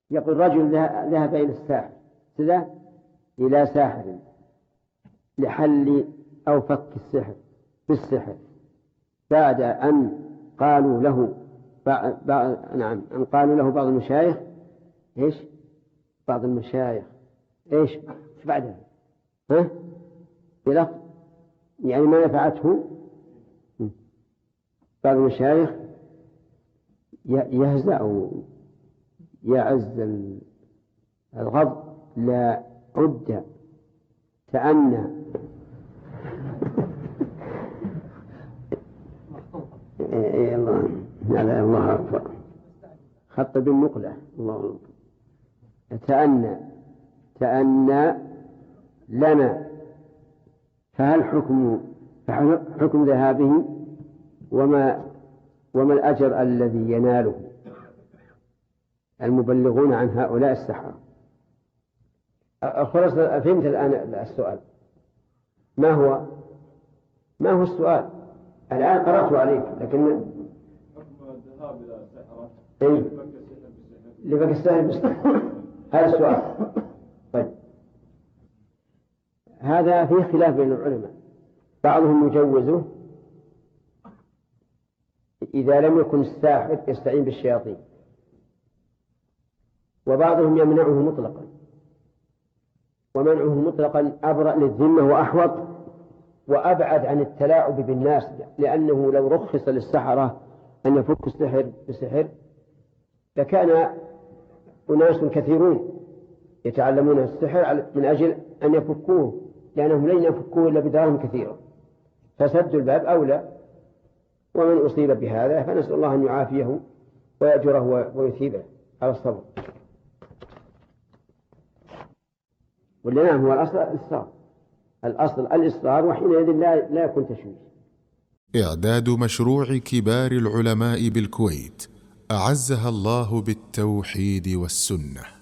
يقول رجل ذهب إلى الساحر كذا، إلى ساحر لحل أو فك السحر بالسحر، بعد أن قالوا له أن قالوا له بعض المشايخ إيش؟ بعض المشايخ إيش بعدها؟ بلفظ يعني ما نفعته. بعض المشايخ يهزأ أو يعز الغضب، لا عد تأنى الله أكبر، خط بالنقلة الله أكبر. تأنى لنا، فهل حكم ذهابه وما الأجر الذي يناله المبلغون عن هؤلاء السحرة؟ خلاص فهمت الآن السؤال. ما هو السؤال الآن؟ قرأته عليك لكن الذهاب إلى السحرة لفك السحر هذا السؤال. طيب هذا فيه خلاف بين العلماء، بعضهم يجوزه إذا لم يكن الساحر يستعين بالشياطين، وبعضهم يمنعه مطلقا، ومنعه مطلقا أبرأ للذمة وأحوط وأبعد عن التلاعب بالناس، لأنه لو رخص للسحرة أن يفك السحر بسحر لكان أناس كثيرون يتعلمون السحر من أجل أن يفكوه، لأنهم لن يفكوه إلا بدراهم كثيرة، فسد الباب أولى. ومن أصيب بهذا فنسأل الله أن يعافيه ويأجره ويثيبه على الصبر. ولنعم هو الأصل الإصرار، وحينئذ لا يكون تشويش. إعداد مشروع كبار العلماء بالكويت أعزها الله بالتوحيد والسنة.